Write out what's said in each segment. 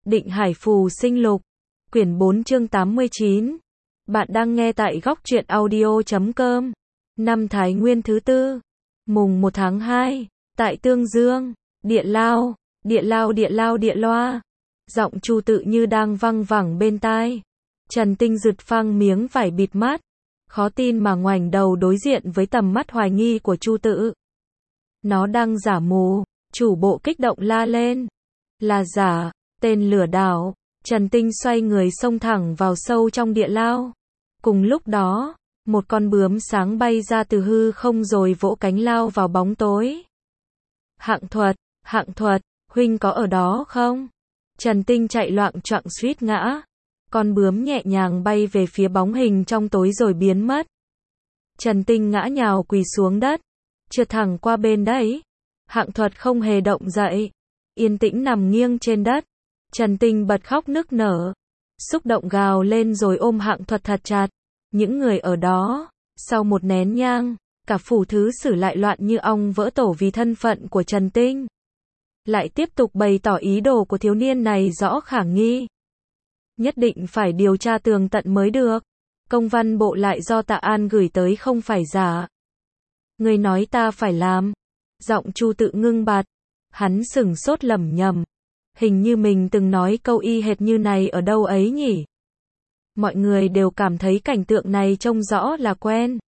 Định Hải Phù Sinh Lục, quyển 4 chương 89. Bạn đang nghe tại góc truyện audio.com. Năm Thái Nguyên thứ tư, mùng 1 tháng 2, tại Tương Dương, địa lao, địa loa. Giọng Chu Tự như đang văng vẳng bên tai. Trần Tinh giật phăng miếng vải bịt mắt, khó tin mà ngoảnh đầu đối diện với tầm mắt hoài nghi của Chu Tự. Nó đang giả mù, chủ bộ kích động la lên. Là giả, tên lừa đảo. Trần Tinh xoay người xông thẳng vào sâu trong địa lao. Cùng lúc đó, một con bướm sáng bay ra từ hư không rồi vỗ cánh lao vào bóng tối. Hạng Thuật, huynh có ở đó không? Trần Tinh chạy loạng choạng suýt ngã. Con bướm nhẹ nhàng bay về phía bóng hình trong tối rồi biến mất. Trần Tinh ngã nhào quỳ xuống đất, trượt thẳng qua bên đấy. Hạng Thuật không hề động dậy, yên tĩnh nằm nghiêng trên đất. Trần Tinh bật khóc nức nở, xúc động gào lên rồi ôm Hạng Thuật thật chặt. Những người ở đó, sau một nén nhang, cả phủ thứ sử lại loạn như ong vỡ tổ vì thân phận của Trần Tinh. Lại tiếp tục bày tỏ ý đồ của thiếu niên này rõ khả nghi. Nhất định phải điều tra tường tận mới được. Công văn bộ lại do Tạ An gửi tới không phải giả. Người nói ta phải làm. Giọng Chu Tự ngưng bặt. Hắn sửng sốt lẩm nhẩm. Hình như mình từng nói câu y hệt như này ở đâu ấy nhỉ? Mọi người đều cảm thấy cảnh tượng này trông rõ là quen.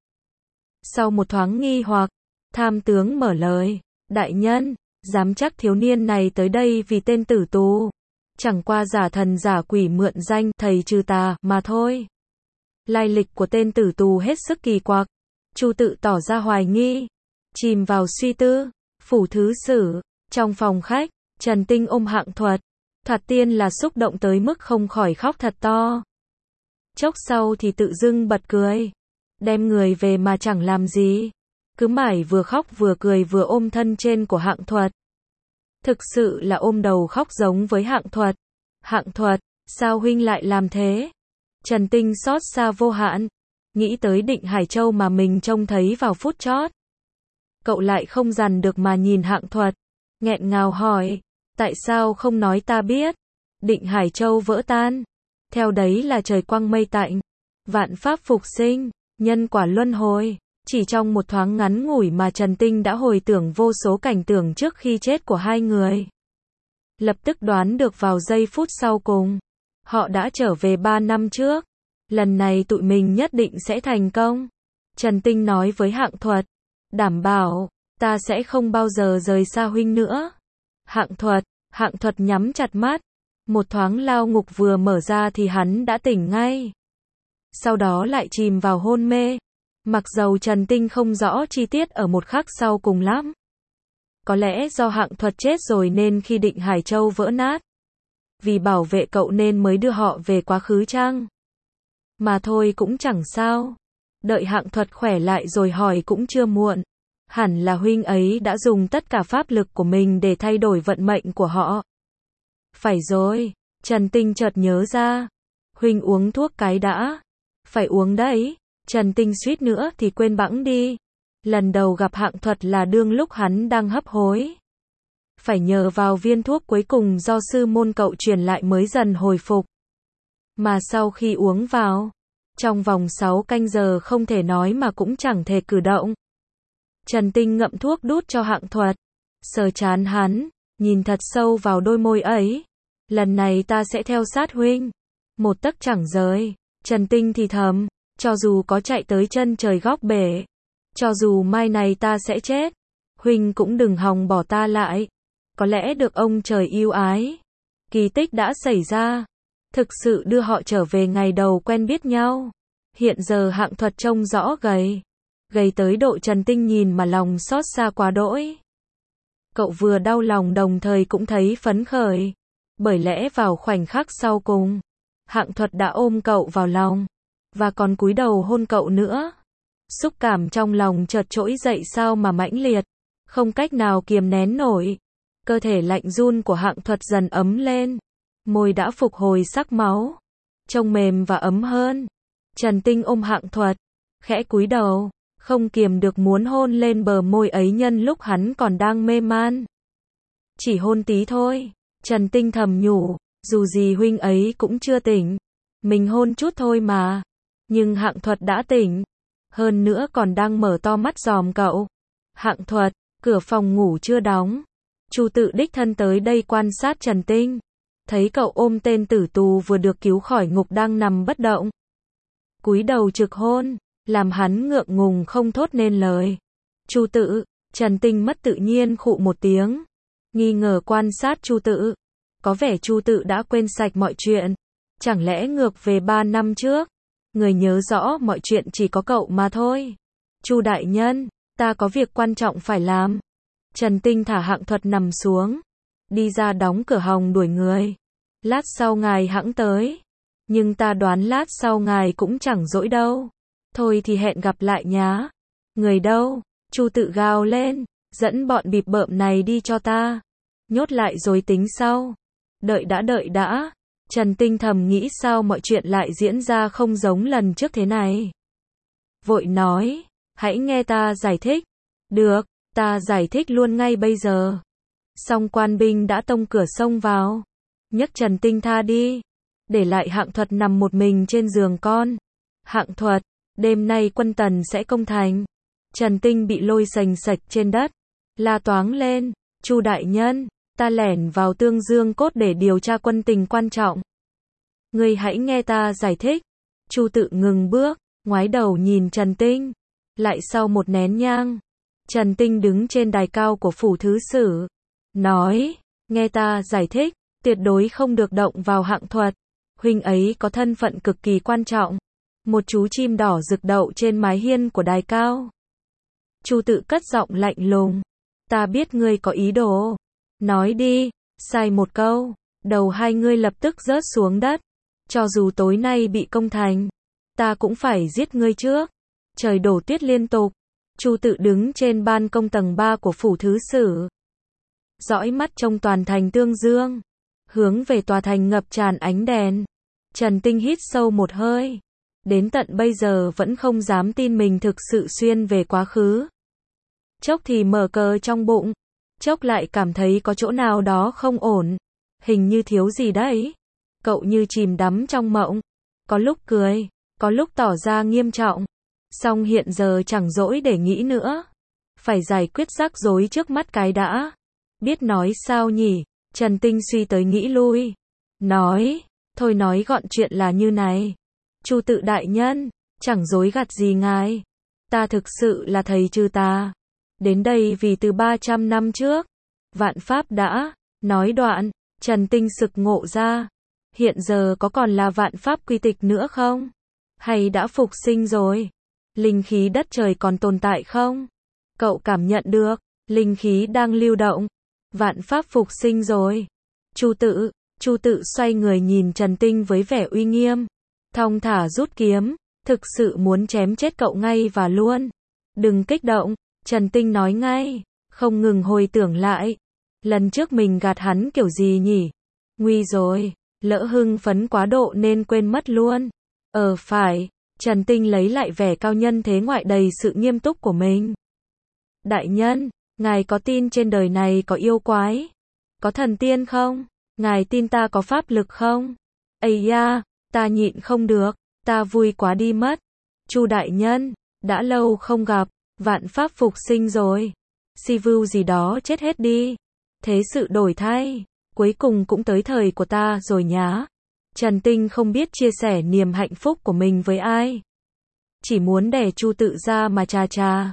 Sau một thoáng nghi hoặc, tham tướng mở lời. Đại nhân, dám chắc thiếu niên này tới đây vì tên tử tù. Chẳng qua giả thần giả quỷ mượn danh thầy trừ tà mà thôi. Lai lịch của tên tử tù hết sức kỳ quặc. Chu Tự tỏ ra hoài nghi, chìm vào suy tư. Phủ thứ sử, trong phòng khách, Trần Tinh ôm Hạng Thuật. Thoạt tiên là xúc động tới mức không khỏi khóc thật to. Chốc sau thì tự dưng bật cười. Đem người về mà chẳng làm gì. Cứ mải vừa khóc vừa cười vừa ôm thân trên của Hạng Thuật. Thực sự là ôm đầu khóc giống với Hạng Thuật. Hạng Thuật, sao huynh lại làm thế? Trần Tinh xót xa vô hạn. Nghĩ tới Định Hải Châu mà mình trông thấy vào phút chót. Cậu lại không dằn được mà nhìn Hạng Thuật. Nghẹn ngào hỏi. Tại sao không nói ta biết? Định Hải Châu vỡ tan. Theo đấy là trời quang mây tạnh. Vạn pháp phục sinh. Nhân quả luân hồi. Chỉ trong một thoáng ngắn ngủi mà Trần Tinh đã hồi tưởng vô số cảnh tượng trước khi chết của hai người. Lập tức đoán được vào giây phút sau cùng. Họ đã trở về 3 năm trước. Lần này tụi mình nhất định sẽ thành công. Trần Tinh nói với Hạng Thuật. Đảm bảo, ta sẽ không bao giờ rời xa huynh nữa. Hạng Thuật nhắm chặt mắt. Một thoáng lao ngục vừa mở ra thì hắn đã tỉnh ngay. Sau đó lại chìm vào hôn mê. Mặc dầu Trần Tinh không rõ chi tiết ở một khắc sau cùng lắm. Có lẽ do Hạng Thuật chết rồi nên khi Định Hải Châu vỡ nát. Vì bảo vệ cậu nên mới đưa họ về quá khứ chăng? Mà thôi cũng chẳng sao. Đợi Hạng Thuật khỏe lại rồi hỏi cũng chưa muộn. Hẳn là huynh ấy đã dùng tất cả pháp lực của mình để thay đổi vận mệnh của họ. Phải rồi, Trần Tinh chợt nhớ ra. Huynh uống thuốc cái đã. Phải uống đấy. Trần Tinh suýt nữa thì quên bẵng đi. Lần đầu gặp Hạng Thuật là đương lúc hắn đang hấp hối. Phải nhờ vào viên thuốc cuối cùng do sư môn cậu truyền lại mới dần hồi phục. Mà sau khi uống vào, trong vòng 6 canh giờ không thể nói mà cũng chẳng thể cử động. Trần Tinh ngậm thuốc đút cho Hạng Thuật. Sờ trán hắn, nhìn thật sâu vào đôi môi ấy. Lần này ta sẽ theo sát huynh. Một tấc chẳng rời. Trần Tinh thì thầm. Cho dù có chạy tới chân trời góc bể. Cho dù mai này ta sẽ chết. Huynh cũng đừng hòng bỏ ta lại. Có lẽ được ông trời yêu ái. Kỳ tích đã xảy ra. Thực sự đưa họ trở về ngày đầu quen biết nhau. Hiện giờ Hạng Thuật trông rõ gầy. Gầy tới độ Trần Tinh nhìn mà lòng xót xa quá đỗi. Cậu vừa đau lòng đồng thời cũng thấy phấn khởi. Bởi lẽ vào khoảnh khắc sau cùng, Hạng Thuật đã ôm cậu vào lòng. Và còn cúi đầu hôn cậu nữa. Xúc cảm trong lòng chợt trỗi dậy sao mà mãnh liệt. Không cách nào kiềm nén nổi. Cơ thể lạnh run của Hạng Thuật dần ấm lên. Môi đã phục hồi sắc máu. Trông mềm và ấm hơn. Trần Tinh ôm Hạng Thuật. Khẽ cúi đầu. Không kiềm được muốn hôn lên bờ môi ấy nhân lúc hắn còn đang mê man. Chỉ hôn tí thôi. Trần Tinh thầm nhủ. Dù gì huynh ấy cũng chưa tỉnh. Mình hôn chút thôi mà. Nhưng Hạng Thuật đã tỉnh. Hơn nữa còn đang mở to mắt dòm cậu. Hạng Thuật, cửa phòng ngủ chưa đóng. Chu Tự đích thân tới đây quan sát Trần Tinh. Thấy cậu ôm tên tử tù vừa được cứu khỏi ngục đang nằm bất động. Cúi đầu trực hôn, làm hắn ngượng ngùng không thốt nên lời. Chu Tự, Trần Tinh mất tự nhiên khụ một tiếng. Nghi ngờ quan sát Chu Tự. Có vẻ Chu Tự đã quên sạch mọi chuyện. Chẳng lẽ ngược về 3 năm trước? Người nhớ rõ mọi chuyện chỉ có cậu mà thôi. Chu đại nhân, ta có việc quan trọng phải làm. Trần Tinh thả Hạng Thuật nằm xuống. Đi ra đóng cửa hòng đuổi người. Lát sau ngài hẵng tới. Nhưng ta đoán lát sau ngài cũng chẳng rỗi đâu. Thôi thì hẹn gặp lại nhá. Người đâu? Chu Tự gào lên. Dẫn bọn bịp bợm này đi cho ta. Nhốt lại rồi tính sau. Đợi đã. Trần Tinh thầm nghĩ sao mọi chuyện lại diễn ra không giống lần trước thế này. Vội nói. Hãy nghe ta giải thích. Được, ta giải thích luôn ngay bây giờ. Xong quan binh đã tông cửa xông vào. Nhấc Trần Tinh tha đi. Để lại Hạng Thuật nằm một mình trên giường con. Hạng Thuật, đêm nay quân Tần sẽ công thành. Trần Tinh bị lôi sành sạch trên đất. La toáng lên. Chu đại nhân, ta lẻn vào Tương Dương Cốt để điều tra quân tình quan trọng. Ngươi hãy nghe ta giải thích. Chu Tự ngừng bước, ngoái đầu nhìn Trần Tinh. Lại sau một nén nhang, Trần Tinh đứng trên đài cao của phủ thứ sử. Nói, nghe ta giải thích, tuyệt đối không được động vào Hạng Thuật. Huynh ấy có thân phận cực kỳ quan trọng. Một chú chim đỏ rực đậu trên mái hiên của đài cao. Chu Tự cất giọng lạnh lùng. Ta biết ngươi có ý đồ. Nói đi, sai một câu, đầu hai ngươi lập tức rớt xuống đất. Cho dù tối nay bị công thành, ta cũng phải giết ngươi trước. Trời đổ tuyết liên tục. Chu Tự đứng trên ban công tầng 3 của phủ thứ sử. Dõi mắt trông toàn thành Tương Dương. Hướng về tòa thành ngập tràn ánh đèn. Trần Tinh hít sâu một hơi. Đến tận bây giờ vẫn không dám tin mình thực sự xuyên về quá khứ. Chốc thì mở cờ trong bụng. Chốc lại cảm thấy có chỗ nào đó không ổn. Hình như thiếu gì đấy. Cậu như chìm đắm trong mộng. Có lúc cười, có lúc tỏ ra nghiêm trọng. Song hiện giờ chẳng rỗi để nghĩ nữa. Phải giải quyết rắc rối trước mắt cái đã. Biết nói sao nhỉ? Trần Tinh suy tới nghĩ lui. Nói, thôi nói gọn chuyện là như này. Chu Tự đại nhân, chẳng dối gạt gì ngài. Ta thực sự là thầy trừ tà. Đến đây vì từ 300 năm trước. Vạn Pháp đã, nói đoạn, Trần Tinh sực ngộ ra. Hiện giờ có còn là Vạn Pháp quy tịch nữa không? Hay đã phục sinh rồi? Linh khí đất trời còn tồn tại không? Cậu cảm nhận được, linh khí đang lưu động. Vạn Pháp phục sinh rồi. Chu Tự xoay người nhìn Trần Tinh với vẻ uy nghiêm. Thong thả rút kiếm, thực sự muốn chém chết cậu ngay và luôn. Đừng kích động, Trần Tinh nói ngay, không ngừng hồi tưởng lại. Lần trước mình gạt hắn kiểu gì nhỉ? Nguy rồi, lỡ hưng phấn quá độ nên quên mất luôn. Phải, Trần Tinh lấy lại vẻ cao nhân thế ngoại đầy sự nghiêm túc của mình. Đại nhân, ngài có tin trên đời này có yêu quái? Có thần tiên không? Ngài tin ta có pháp lực không? Ây da, ta nhịn không được, ta vui quá đi mất. Chu đại nhân, đã lâu không gặp, Vạn Pháp phục sinh rồi. Si vưu gì đó chết hết đi. Thế sự đổi thay, cuối cùng cũng tới thời của ta rồi nhá. Trần Tinh không biết chia sẻ niềm hạnh phúc của mình với ai. Chỉ muốn đẻ Chu Tự ra mà chà.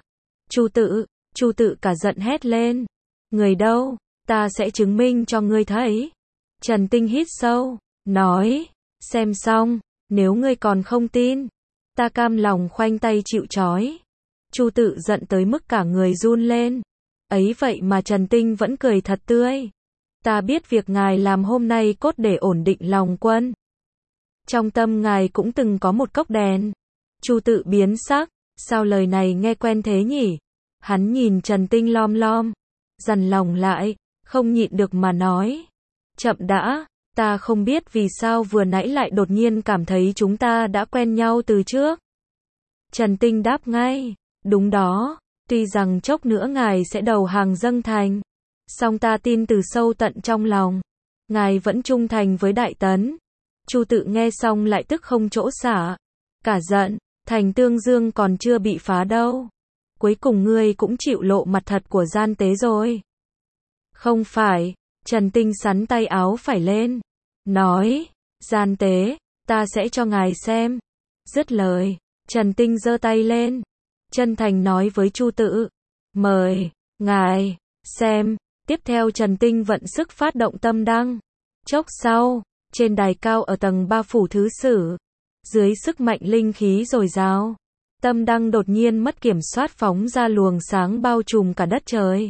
Chu Tự cả giận hét lên. Người đâu, ta sẽ chứng minh cho ngươi thấy. Trần Tinh hít sâu, nói, xem xong, nếu ngươi còn không tin, ta cam lòng khoanh tay chịu trói. Chu Tự giận tới mức cả người run lên. Ấy vậy mà Trần Tinh vẫn cười thật tươi. Ta biết việc ngài làm hôm nay cốt để ổn định lòng quân. Trong tâm ngài cũng từng có một cốc đèn. Chu Tự biến sắc, sao lời này nghe quen thế nhỉ? Hắn nhìn Trần Tinh lom lom, dằn lòng lại, không nhịn được mà nói. Chậm đã, ta không biết vì sao vừa nãy lại đột nhiên cảm thấy chúng ta đã quen nhau từ trước. Trần Tinh đáp ngay, đúng đó, tuy rằng chốc nữa ngài sẽ đầu hàng dâng thành. Song ta tin từ sâu tận trong lòng. ngài vẫn trung thành với Đại Tấn. Chu Tự nghe xong lại tức không chỗ xả. Cả giận, thành Tương Dương còn chưa bị phá đâu. Cuối cùng ngươi cũng chịu lộ mặt thật của gian tế rồi. Không phải, Trần Tinh sắn tay áo phải lên. Nói, gian tế, ta sẽ cho ngài xem. Dứt lời, Trần Tinh giơ tay lên. Chân thành nói với Chu Tự. Mời, ngài, xem. Tiếp theo Trần Tinh vận sức phát động tâm đăng. Chốc sau, trên đài cao ở tầng 3 phủ thứ sử, dưới sức mạnh linh khí dồi dào, tâm đăng đột nhiên mất kiểm soát phóng ra luồng sáng bao trùm cả đất trời.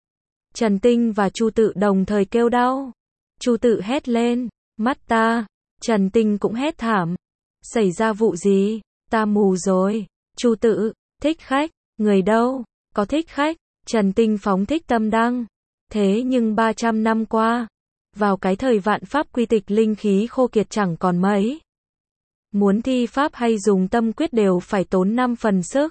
Trần Tinh và Chu Tự đồng thời kêu đau. Chu Tự hét lên, mắt ta. Trần Tinh cũng hét thảm. Xảy ra vụ gì? Ta mù rồi. Chu Tự, thích khách, người đâu? Có thích khách. Trần Tinh phóng thích tâm đăng. Thế nhưng 300 năm qua, vào cái thời vạn pháp quy tịch linh khí khô kiệt chẳng còn mấy. Muốn thi pháp hay dùng tâm quyết đều phải tốn 5 phần sức.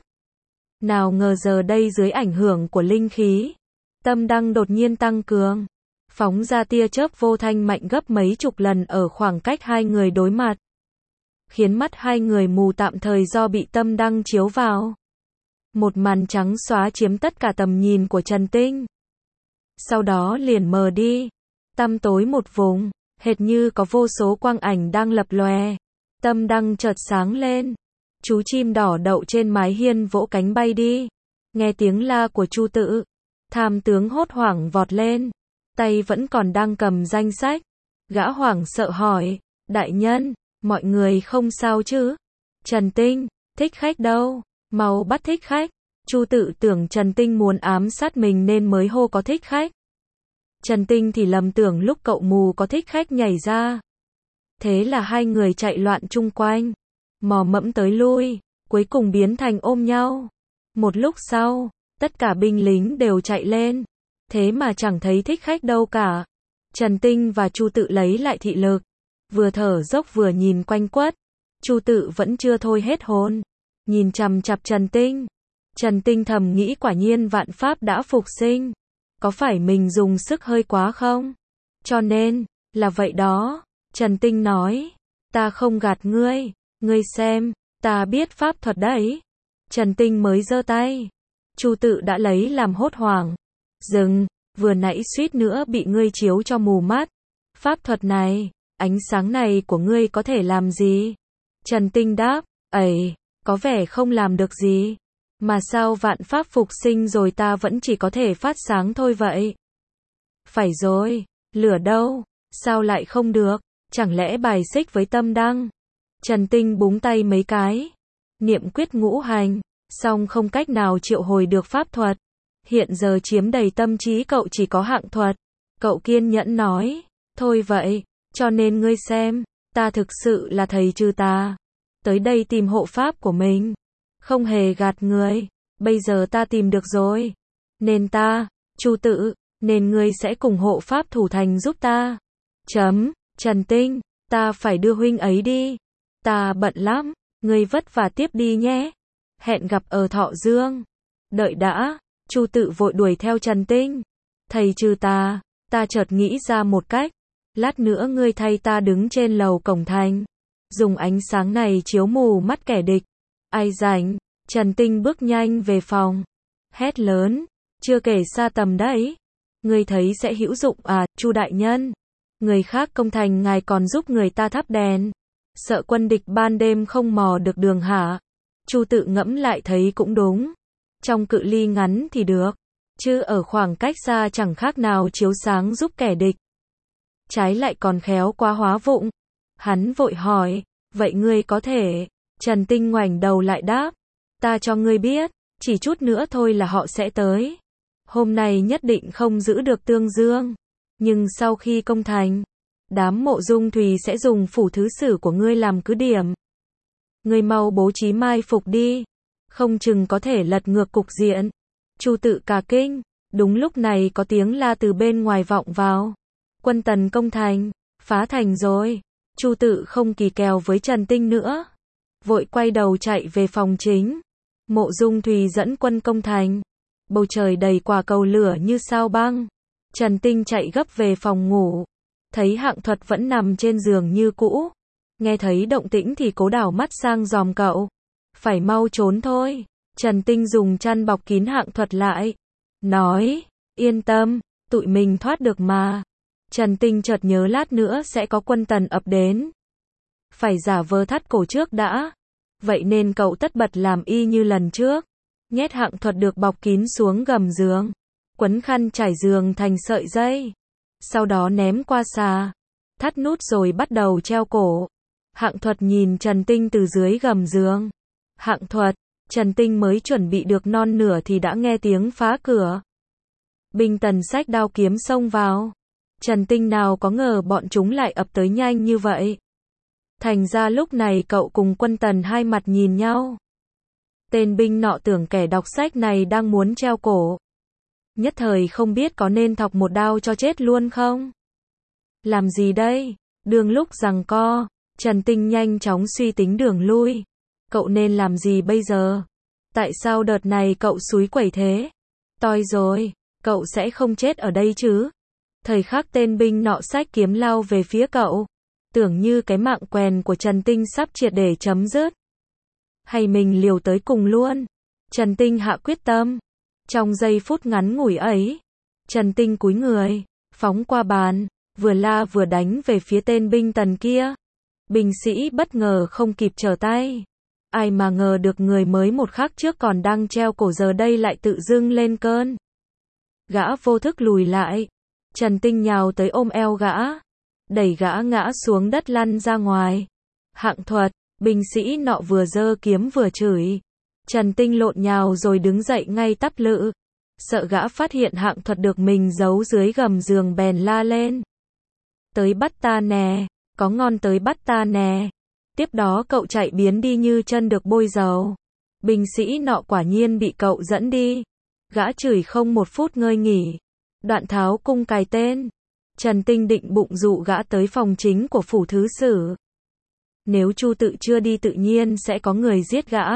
Nào ngờ giờ đây dưới ảnh hưởng của linh khí, tâm đăng đột nhiên tăng cường, phóng ra tia chớp vô thanh mạnh gấp mấy chục lần ở khoảng cách hai người đối mặt, khiến mắt hai người mù tạm thời do bị tâm đăng chiếu vào. Một màn trắng xóa chiếm tất cả tầm nhìn của Trần Tinh. Sau đó liền mờ đi, tăm tối một vùng, hệt như có vô số quang ảnh đang lập lòe. Tâm đăng chợt sáng lên. Chú chim đỏ đậu trên mái hiên vỗ cánh bay đi. Nghe tiếng la của Chu Tự, tham tướng hốt hoảng vọt lên, tay vẫn còn đang cầm danh sách. Gã hoảng sợ hỏi, đại nhân, mọi người không sao chứ? Trần Tinh, thích khách đâu? Mau bắt thích khách. Chu Tự tưởng Trần Tinh muốn ám sát mình nên mới hô có thích khách. Trần Tinh thì lầm tưởng lúc cậu mù có thích khách nhảy ra. Thế là hai người chạy loạn chung quanh, mò mẫm tới lui, cuối cùng biến thành ôm nhau. Một lúc sau, tất cả binh lính đều chạy lên, thế mà chẳng thấy thích khách đâu cả. Trần Tinh và Chu Tự lấy lại thị lực, vừa thở dốc vừa nhìn quanh quất. Chu Tự vẫn chưa thôi hết hồn, nhìn chằm chằm Trần Tinh. Trần Tinh thầm nghĩ quả nhiên vạn pháp đã phục sinh. Có phải mình dùng sức hơi quá không? Cho nên, là vậy đó. Trần Tinh nói, ta không gạt ngươi, ngươi xem, ta biết pháp thuật đấy. Trần Tinh mới giơ tay. Chu Tự đã lấy làm hốt hoảng. Dừng, vừa nãy suýt nữa bị ngươi chiếu cho mù mắt. Pháp thuật này, ánh sáng này của ngươi có thể làm gì? Trần Tinh đáp, ấy, có vẻ không làm được gì. Mà sao vạn pháp phục sinh rồi ta vẫn chỉ có thể phát sáng thôi vậy? Phải rồi, lửa đâu? Sao lại không được? Chẳng lẽ bài xích với tâm đăng? Trần Tinh búng tay mấy cái. Niệm quyết ngũ hành, song không cách nào triệu hồi được pháp thuật. Hiện giờ chiếm đầy tâm trí cậu chỉ có hạng thuật. Cậu kiên nhẫn nói, thôi vậy, cho nên ngươi xem, ta thực sự là thầy trừ tà. Tới đây tìm hộ pháp của mình. Không hề gạt người, bây giờ ta tìm được rồi. Nên ta, Chu Tự, nên ngươi sẽ cùng hộ pháp thủ thành giúp ta. Trần Tinh, ta phải đưa huynh ấy đi. Ta bận lắm, ngươi vất vả tiếp đi nhé. Hẹn gặp ở Thọ Dương. Đợi đã, Chu Tự vội đuổi theo Trần Tinh. Thầy trừ tà, ta chợt nghĩ ra một cách. Lát nữa ngươi thay ta đứng trên lầu cổng thành. Dùng ánh sáng này chiếu mù mắt kẻ địch. Ai rảnh? Trần Tinh bước nhanh về phòng. Hét lớn, chưa kể xa tầm đấy. Ngươi thấy sẽ hữu dụng à, Chu đại nhân? Người khác công thành ngài còn giúp người ta thắp đèn. Sợ quân địch ban đêm không mò được đường hả? Chu Tự ngẫm lại thấy cũng đúng. Trong cự ly ngắn thì được, chứ ở khoảng cách xa chẳng khác nào chiếu sáng giúp kẻ địch. Trái lại còn khéo quá hóa vụng. Hắn vội hỏi, vậy ngươi có thể? Trần Tinh ngoảnh đầu lại đáp, ta cho ngươi biết, chỉ chút nữa thôi là họ sẽ tới. Hôm nay nhất định không giữ được Tương Dương. Nhưng sau khi công thành, đám Mộ Dung Thùy sẽ dùng phủ thứ sử của ngươi làm cứ điểm. Ngươi mau bố trí mai phục đi, không chừng có thể lật ngược cục diện. Chu Tự cả kinh, đúng lúc này có tiếng la từ bên ngoài vọng vào. Quân Tần công thành, phá thành rồi. Chu Tự không kỳ kèo với Trần Tinh nữa, vội quay đầu chạy về phòng chính. Mộ Dung Thùy dẫn quân công thành, bầu trời đầy quả cầu lửa như sao băng. Trần Tinh chạy gấp về phòng ngủ, thấy Hạng Thuật vẫn nằm trên giường như cũ. Nghe thấy động tĩnh thì cố đảo mắt sang dòm cậu. Phải mau trốn thôi. Trần Tinh dùng chăn bọc kín Hạng Thuật lại. Nói, yên tâm, tụi mình thoát được mà. Trần Tinh chợt nhớ lát nữa sẽ có quân tần ập đến. Phải giả vờ thắt cổ trước đã. Vậy nên cậu tất bật làm y như lần trước. Nhét Hạng Thuật được bọc kín xuống gầm giường. Quấn khăn trải giường thành sợi dây. Sau đó ném qua xà. Thắt nút rồi bắt đầu treo cổ. Hạng Thuật nhìn Trần Tinh từ dưới gầm giường. Hạng Thuật, Trần Tinh mới chuẩn bị được non nửa thì đã nghe tiếng phá cửa. Binh tần xách đao kiếm xông vào. Trần Tinh nào có ngờ bọn chúng lại ập tới nhanh như vậy. Thành ra lúc này cậu cùng quân tần hai mặt nhìn nhau. Tên binh nọ tưởng kẻ đọc sách này đang muốn treo cổ. Nhất thời không biết có nên thọc một đao cho chết luôn không? Làm gì đây? Đường lúc giằng co, Trần Tinh nhanh chóng suy tính đường lui. Cậu nên làm gì bây giờ? Tại sao đợt này cậu xúi quẩy thế? Toi rồi, cậu sẽ không chết ở đây chứ? Thời khắc tên binh nọ xách kiếm lao về phía cậu. Tưởng như cái mạng quèn của Trần Tinh sắp triệt để chấm dứt. Hay mình liều tới cùng luôn? Trần Tinh hạ quyết tâm. Trong giây phút ngắn ngủi ấy, Trần Tinh cúi người, phóng qua bàn, vừa la vừa đánh về phía tên binh tần kia. Binh sĩ bất ngờ không kịp trở tay. Ai mà ngờ được người mới một khắc trước còn đang treo cổ giờ đây lại tự dưng lên cơn. Gã vô thức lùi lại. Trần Tinh nhào tới ôm eo gã. Đẩy gã ngã xuống đất lăn ra ngoài. Hạng Thuật, binh sĩ nọ vừa giơ kiếm vừa chửi. Trần Tinh lộn nhào rồi đứng dậy ngay tắp lự. Sợ gã phát hiện Hạng Thuật được mình giấu dưới gầm giường bèn la lên. Tới bắt ta nè, có ngon tới bắt ta nè. Tiếp đó cậu chạy biến đi như chân được bôi dầu. Binh sĩ nọ quả nhiên bị cậu dẫn đi. Gã chửi không một phút ngơi nghỉ. Đoạn tháo cung cài tên. Trần Tinh định bụng dụ gã tới phòng chính của phủ thứ sử. Nếu Chu Tự chưa đi tự nhiên sẽ có người giết gã.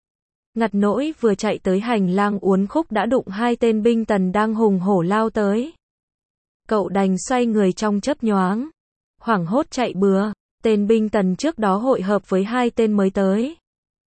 Ngặt nỗi vừa chạy tới hành lang uốn khúc đã đụng hai tên binh tần đang hùng hổ lao tới. Cậu đành xoay người trong chớp nhoáng. Hoảng hốt chạy bừa. Tên binh tần trước đó hội hợp với hai tên mới tới.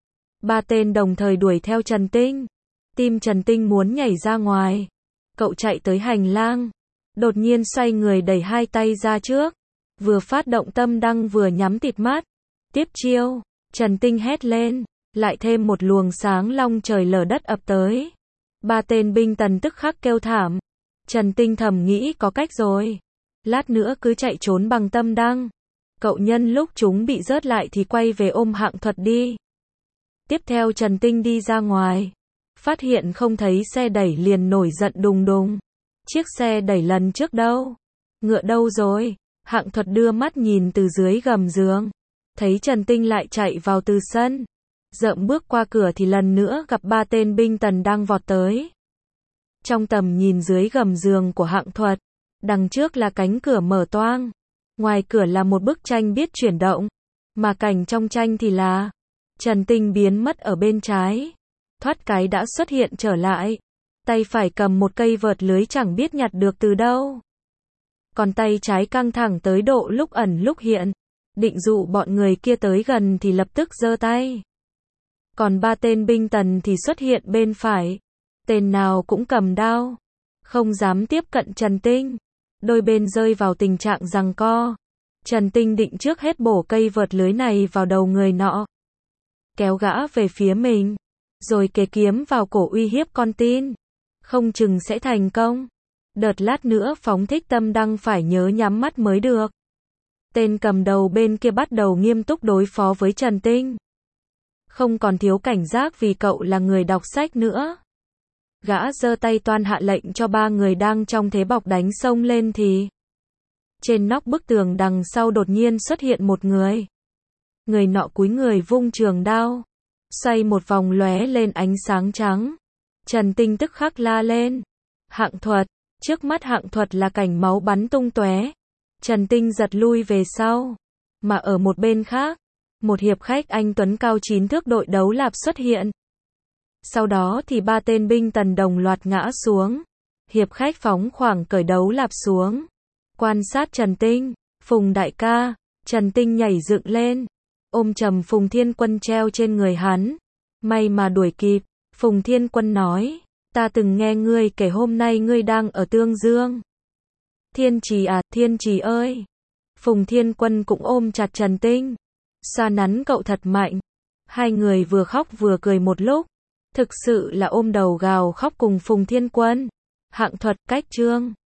Ba tên đồng thời đuổi theo Trần Tinh. Tim Trần Tinh muốn nhảy ra ngoài. Cậu chạy tới hành lang. Đột nhiên xoay người đẩy hai tay ra trước. Vừa phát động tâm đăng vừa nhắm tịt mắt. Tiếp chiêu. Trần Tinh hét lên. Lại thêm một luồng sáng long trời lở đất ập tới. Ba tên binh tần tức khắc kêu thảm. Trần Tinh thầm nghĩ có cách rồi. Lát nữa cứ chạy trốn bằng tâm đăng. Cậu nhân lúc chúng bị rớt lại thì quay về ôm Hạng Thuật đi. Tiếp theo Trần Tinh đi ra ngoài. Phát hiện không thấy xe đẩy liền nổi giận đùng đùng. Chiếc xe đẩy lần trước đâu? Ngựa đâu rồi? Hạng Thuật đưa mắt nhìn từ dưới gầm giường. Thấy Trần Tinh lại chạy vào từ sân. Dợm bước qua cửa thì lần nữa gặp ba tên binh tần đang vọt tới. Trong tầm nhìn dưới gầm giường của Hạng Thuật, đằng trước là cánh cửa mở toang. Ngoài cửa là một bức tranh biết chuyển động. Mà cảnh trong tranh thì là Trần Tinh biến mất ở bên trái. Thoát cái đã xuất hiện trở lại. Tay phải cầm một cây vợt lưới chẳng biết nhặt được từ đâu. Còn tay trái căng thẳng tới độ lúc ẩn lúc hiện. Định dụ bọn người kia tới gần thì lập tức giơ tay. Còn ba tên binh tần thì xuất hiện bên phải. Tên nào cũng cầm đao. Không dám tiếp cận Trần Tinh. Đôi bên rơi vào tình trạng giằng co. Trần Tinh định trước hết bổ cây vợt lưới này vào đầu người nọ. Kéo gã về phía mình. Rồi kề kiếm vào cổ uy hiếp con tin. Không chừng sẽ thành công. Đợt lát nữa phóng thích tâm đăng phải nhớ nhắm mắt mới được. Tên cầm đầu bên kia bắt đầu nghiêm túc đối phó với Trần Tinh. Không còn thiếu cảnh giác vì cậu là người đọc sách nữa. Gã giơ tay toan hạ lệnh cho ba người đang trong thế bọc đánh xông lên thì trên nóc bức tường đằng sau đột nhiên xuất hiện một người. Người nọ cúi người vung trường đao. Xoay một vòng lóe lên ánh sáng trắng. Trần Tinh tức khắc la lên. Hạng Thuật. Trước mắt Hạng Thuật là cảnh máu bắn tung tóe. Trần Tinh giật lui về sau. Mà ở một bên khác, một hiệp khách anh tuấn cao 9 thước đội đấu lạp xuất hiện. Sau đó thì ba tên binh tần đồng loạt ngã xuống. Hiệp khách phóng khoảng cởi đấu lạp xuống. Quan sát Trần Tinh, Phùng đại ca, Trần Tinh nhảy dựng lên, ôm chầm Phùng Thiên Quân treo trên người hắn. May mà đuổi kịp, Phùng Thiên Quân nói, ta từng nghe ngươi kể hôm nay ngươi đang ở Tương Dương. Thiên Trì à, Thiên Trì ơi. Phùng Thiên Quân cũng ôm chặt Trần Tinh, xoa nắn cậu thật mạnh. Hai người vừa khóc vừa cười một lúc, thực sự là ôm đầu gào khóc cùng Phùng Thiên Quân. Hạng Thuật cách chương